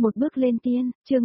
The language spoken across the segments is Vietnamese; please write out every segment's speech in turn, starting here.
Một bước lên tiên, chương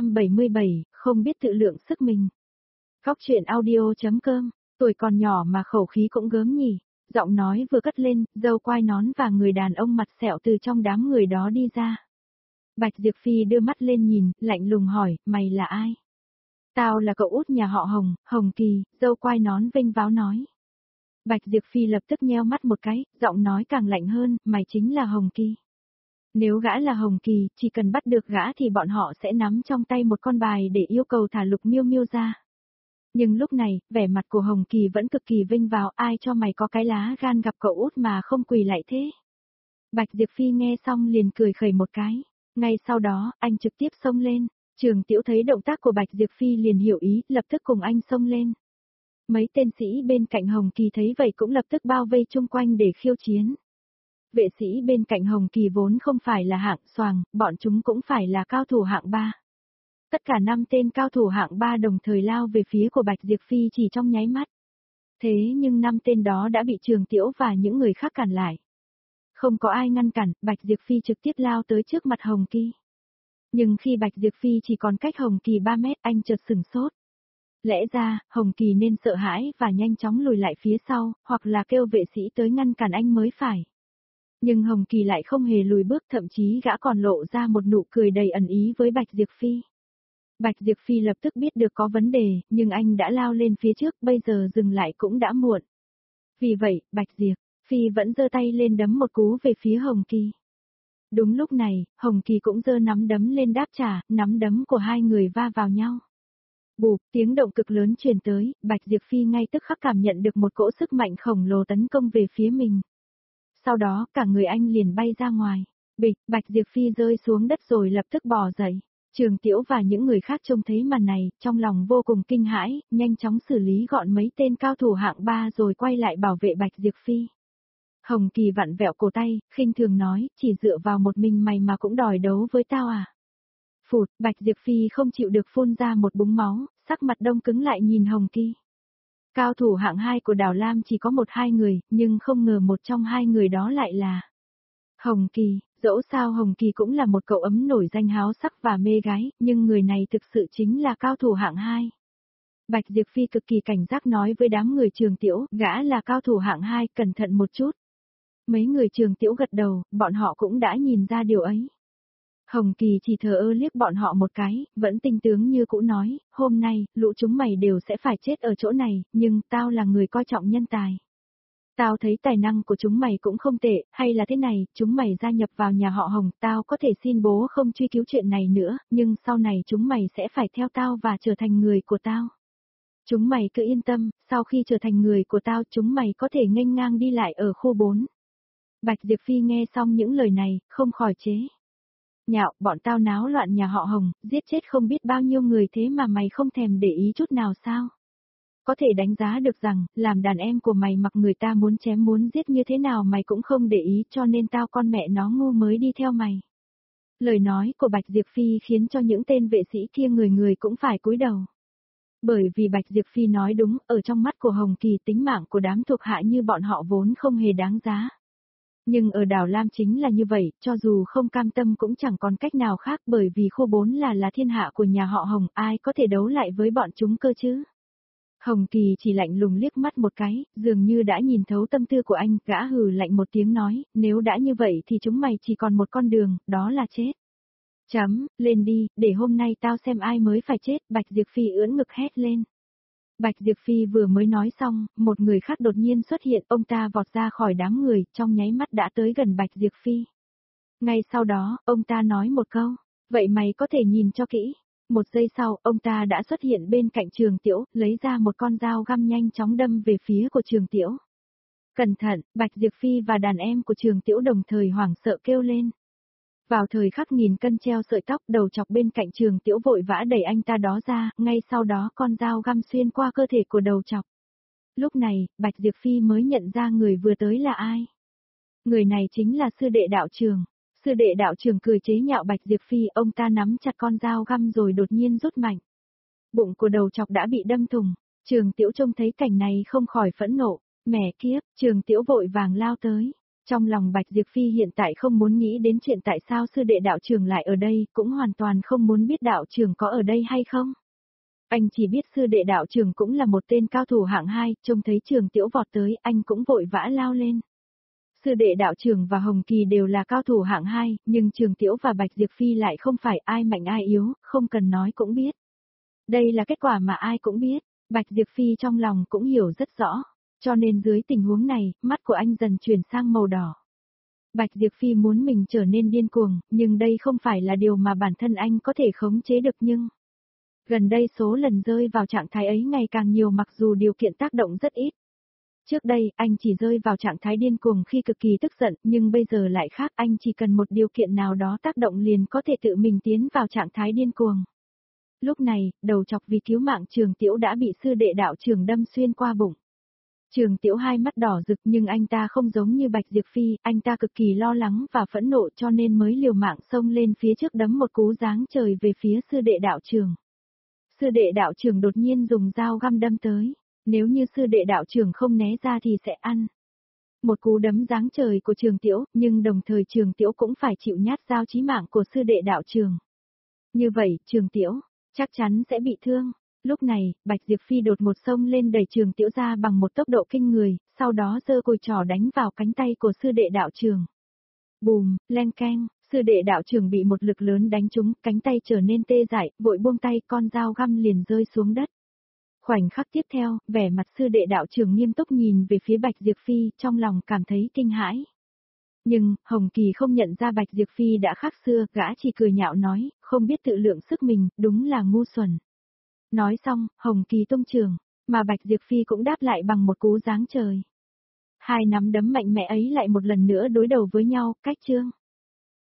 777, không biết tự lượng sức mình. Góc truyện audio.com, tuổi còn nhỏ mà khẩu khí cũng gớm nhỉ. Giọng nói vừa cất lên, dâu quai nón và người đàn ông mặt sẹo từ trong đám người đó đi ra. Bạch Diệp Phi đưa mắt lên nhìn, lạnh lùng hỏi, mày là ai? Tao là cậu út nhà họ Hồng, Hồng Kỳ, dâu quai nón vênh váo nói. Bạch Diệp Phi lập tức nheo mắt một cái, giọng nói càng lạnh hơn, mày chính là Hồng Kỳ. Nếu gã là Hồng Kỳ, chỉ cần bắt được gã thì bọn họ sẽ nắm trong tay một con bài để yêu cầu thả Lục Miêu Miêu ra. Nhưng lúc này, vẻ mặt của Hồng Kỳ vẫn cực kỳ vinh váo, ai cho mày có cái lá gan gặp cậu út mà không quỳ lại thế. Bạch Diệp Phi nghe xong liền cười khẩy một cái. Ngay sau đó, anh trực tiếp xông lên. Trường Tiểu thấy động tác của Bạch Diệp Phi liền hiểu ý, lập tức cùng anh xông lên. Mấy tên sĩ bên cạnh Hồng Kỳ thấy vậy cũng lập tức bao vây chung quanh để khiêu chiến. Vệ sĩ bên cạnh Hồng Kỳ vốn không phải là hạng xoàng, bọn chúng cũng phải là cao thủ hạng 3. Tất cả 5 tên cao thủ hạng 3 đồng thời lao về phía của Bạch Diệp Phi chỉ trong nháy mắt. Thế nhưng 5 tên đó đã bị Trường Tiểu và những người khác cản lại. Không có ai ngăn cản, Bạch Diệp Phi trực tiếp lao tới trước mặt Hồng Kỳ. Nhưng khi Bạch Diệp Phi chỉ còn cách Hồng Kỳ 3 mét, anh chợt sửng sốt. Lẽ ra, Hồng Kỳ nên sợ hãi và nhanh chóng lùi lại phía sau, hoặc là kêu vệ sĩ tới ngăn cản anh mới phải. Nhưng Hồng Kỳ lại không hề lùi bước, thậm chí gã còn lộ ra một nụ cười đầy ẩn ý với Bạch Diệp Phi. Bạch Diệp Phi lập tức biết được có vấn đề, nhưng anh đã lao lên phía trước, bây giờ dừng lại cũng đã muộn. Vì vậy, Bạch Diệp Phi vẫn giơ tay lên đấm một cú về phía Hồng Kỳ. Đúng lúc này, Hồng Kỳ cũng giơ nắm đấm lên đáp trả, nắm đấm của hai người va vào nhau. Bụp, tiếng động cực lớn truyền tới, Bạch Diệp Phi ngay tức khắc cảm nhận được một cỗ sức mạnh khổng lồ tấn công về phía mình. Sau đó, cả người anh liền bay ra ngoài. Bịch, Bạch Diệp Phi rơi xuống đất rồi lập tức bò dậy. Trường Tiểu và những người khác trông thấy màn này, trong lòng vô cùng kinh hãi, nhanh chóng xử lý gọn mấy tên cao thủ hạng 3 rồi quay lại bảo vệ Bạch Diệp Phi. Hồng Kỳ vặn vẹo cổ tay, khinh thường nói, chỉ dựa vào một mình mày mà cũng đòi đấu với tao à? Phụt, Bạch Diệp Phi không chịu được phun ra một búng máu, sắc mặt đông cứng lại nhìn Hồng Kỳ. Cao thủ hạng 2 của Đào Lam chỉ có 1-2 người, nhưng không ngờ một trong hai người đó lại là Hồng Kỳ. Dẫu sao Hồng Kỳ cũng là một cậu ấm nổi danh háo sắc và mê gái, nhưng người này thực sự chính là cao thủ hạng 2. Bạch Diệp Phi cực kỳ cảnh giác nói với đám người Trường Tiểu, gã là cao thủ hạng 2, cẩn thận một chút. Mấy người Trường Tiểu gật đầu, bọn họ cũng đã nhìn ra điều ấy. Hồng Kỳ chỉ thờ ơ liếc bọn họ một cái, vẫn tinh tướng như cũ nói, hôm nay, lũ chúng mày đều sẽ phải chết ở chỗ này, nhưng tao là người coi trọng nhân tài. Tao thấy tài năng của chúng mày cũng không tệ, hay là thế này, chúng mày gia nhập vào nhà họ Hồng, tao có thể xin bố không truy cứu chuyện này nữa, nhưng sau này chúng mày sẽ phải theo tao và trở thành người của tao. Chúng mày cứ yên tâm, sau khi trở thành người của tao chúng mày có thể nghênh ngang đi lại ở khu 4. Bạch Diệp Phi nghe xong những lời này, không khỏi chế nhạo, bọn tao náo loạn nhà họ Hồng, giết chết không biết bao nhiêu người thế mà mày không thèm để ý chút nào sao? Có thể đánh giá được rằng, làm đàn em của mày mặc người ta muốn chém muốn giết như thế nào mày cũng không để ý cho nên tao con mẹ nó ngu mới đi theo mày. Lời nói của Bạch Diệp Phi khiến cho những tên vệ sĩ kia người người cũng phải cúi đầu. Bởi vì Bạch Diệp Phi nói đúng, ở trong mắt của Hồng Kỳ tính mạng của đám thuộc hạ như bọn họ vốn không hề đáng giá. Nhưng ở đảo Lam chính là như vậy, cho dù không cam tâm cũng chẳng còn cách nào khác bởi vì khu 4 là thiên hạ của nhà họ Hồng, ai có thể đấu lại với bọn chúng cơ chứ? Hồng Kỳ chỉ lạnh lùng liếc mắt một cái, dường như đã nhìn thấu tâm tư của anh, gã hừ lạnh một tiếng nói, nếu đã như vậy thì chúng mày chỉ còn một con đường, đó là chết. Lên đi, để hôm nay tao xem ai mới phải chết, Bạch Diệp Phi ưỡn ngực hét lên. Bạch Diệp Phi vừa mới nói xong, một người khác đột nhiên xuất hiện, ông ta vọt ra khỏi đám người, trong nháy mắt đã tới gần Bạch Diệp Phi. Ngay sau đó, ông ta nói một câu, vậy mày có thể nhìn cho kỹ. Một giây sau, ông ta đã xuất hiện bên cạnh Trường Tiểu, lấy ra một con dao găm nhanh chóng đâm về phía của Trường Tiểu. Cẩn thận, Bạch Diệp Phi và đàn em của Trường Tiểu đồng thời hoảng sợ kêu lên. Vào thời khắc nghìn cân treo sợi tóc, đầu chọc bên cạnh Trường Tiểu vội vã đẩy anh ta đó ra, ngay sau đó con dao găm xuyên qua cơ thể của đầu chọc. Lúc này, Bạch Diệp Phi mới nhận ra người vừa tới là ai. Người này chính là sư đệ đạo trường. Sư đệ đạo trường cười chế nhạo Bạch Diệp Phi, ông ta nắm chặt con dao găm rồi đột nhiên rút mạnh. Bụng của đầu chọc đã bị đâm thủng. Trường Tiểu trông thấy cảnh này không khỏi phẫn nộ. Mẹ kiếp, Trường Tiểu vội vàng lao tới. Trong lòng Bạch Diệp Phi hiện tại không muốn nghĩ đến chuyện tại sao sư đệ đạo trưởng lại ở đây, cũng hoàn toàn không muốn biết đạo trưởng có ở đây hay không. Anh chỉ biết sư đệ đạo trưởng cũng là một tên cao thủ hạng 2, trông thấy Trường Tiễu vọt tới, anh cũng vội vã lao lên. Sư đệ đạo trưởng và Hồng Kỳ đều là cao thủ hạng 2, nhưng Trường Tiễu và Bạch Diệp Phi lại không phải ai mạnh ai yếu, không cần nói cũng biết. Đây là kết quả mà ai cũng biết, Bạch Diệp Phi trong lòng cũng hiểu rất rõ, cho nên dưới tình huống này, mắt của anh dần chuyển sang màu đỏ. Bạch Diệp Phi muốn mình trở nên điên cuồng, nhưng đây không phải là điều mà bản thân anh có thể khống chế được nhưng... Gần đây số lần rơi vào trạng thái ấy ngày càng nhiều mặc dù điều kiện tác động rất ít. Trước đây, anh chỉ rơi vào trạng thái điên cuồng khi cực kỳ tức giận, nhưng bây giờ lại khác, anh chỉ cần một điều kiện nào đó tác động liền có thể tự mình tiến vào trạng thái điên cuồng. Lúc này, đầu chọc vì cứu mạng Trường Tiễu đã bị sư đệ đạo trưởng đâm xuyên qua bụng. Trường Tiễu hai mắt đỏ rực nhưng anh ta không giống như Bạch Diệp Phi, anh ta cực kỳ lo lắng và phẫn nộ cho nên mới liều mạng xông lên phía trước đấm một cú giáng trời về phía sư đệ đạo trưởng. Sư đệ đạo trưởng đột nhiên dùng dao găm đâm tới, nếu như sư đệ đạo trưởng không né ra thì sẽ ăn. Một cú đấm giáng trời của Trường Tiễu, nhưng đồng thời Trường Tiễu cũng phải chịu nhát dao chí mạng của sư đệ đạo trưởng. Như vậy, Trường Tiễu chắc chắn sẽ bị thương. Lúc này, Bạch Diệp Phi đột một xông lên đẩy Trường Tiễu ra bằng một tốc độ kinh người, sau đó giơ cùi trỏ đánh vào cánh tay của sư đệ đạo trưởng. Bùm, len keng, sư đệ đạo trưởng bị một lực lớn đánh trúng, cánh tay trở nên tê dại, vội buông tay, con dao găm liền rơi xuống đất. Khoảnh khắc tiếp theo, vẻ mặt sư đệ đạo trưởng nghiêm túc nhìn về phía Bạch Diệp Phi, trong lòng cảm thấy kinh hãi. Nhưng, Hồng Kỳ không nhận ra Bạch Diệp Phi đã khác xưa, gã chỉ cười nhạo nói, không biết tự lượng sức mình, đúng là ngu xuẩn. Nói xong, Hồng Kỳ tung trường, mà Bạch Diệp Phi cũng đáp lại bằng một cú giáng trời. Hai nắm đấm mạnh mẽ ấy lại một lần nữa đối đầu với nhau, cách chương.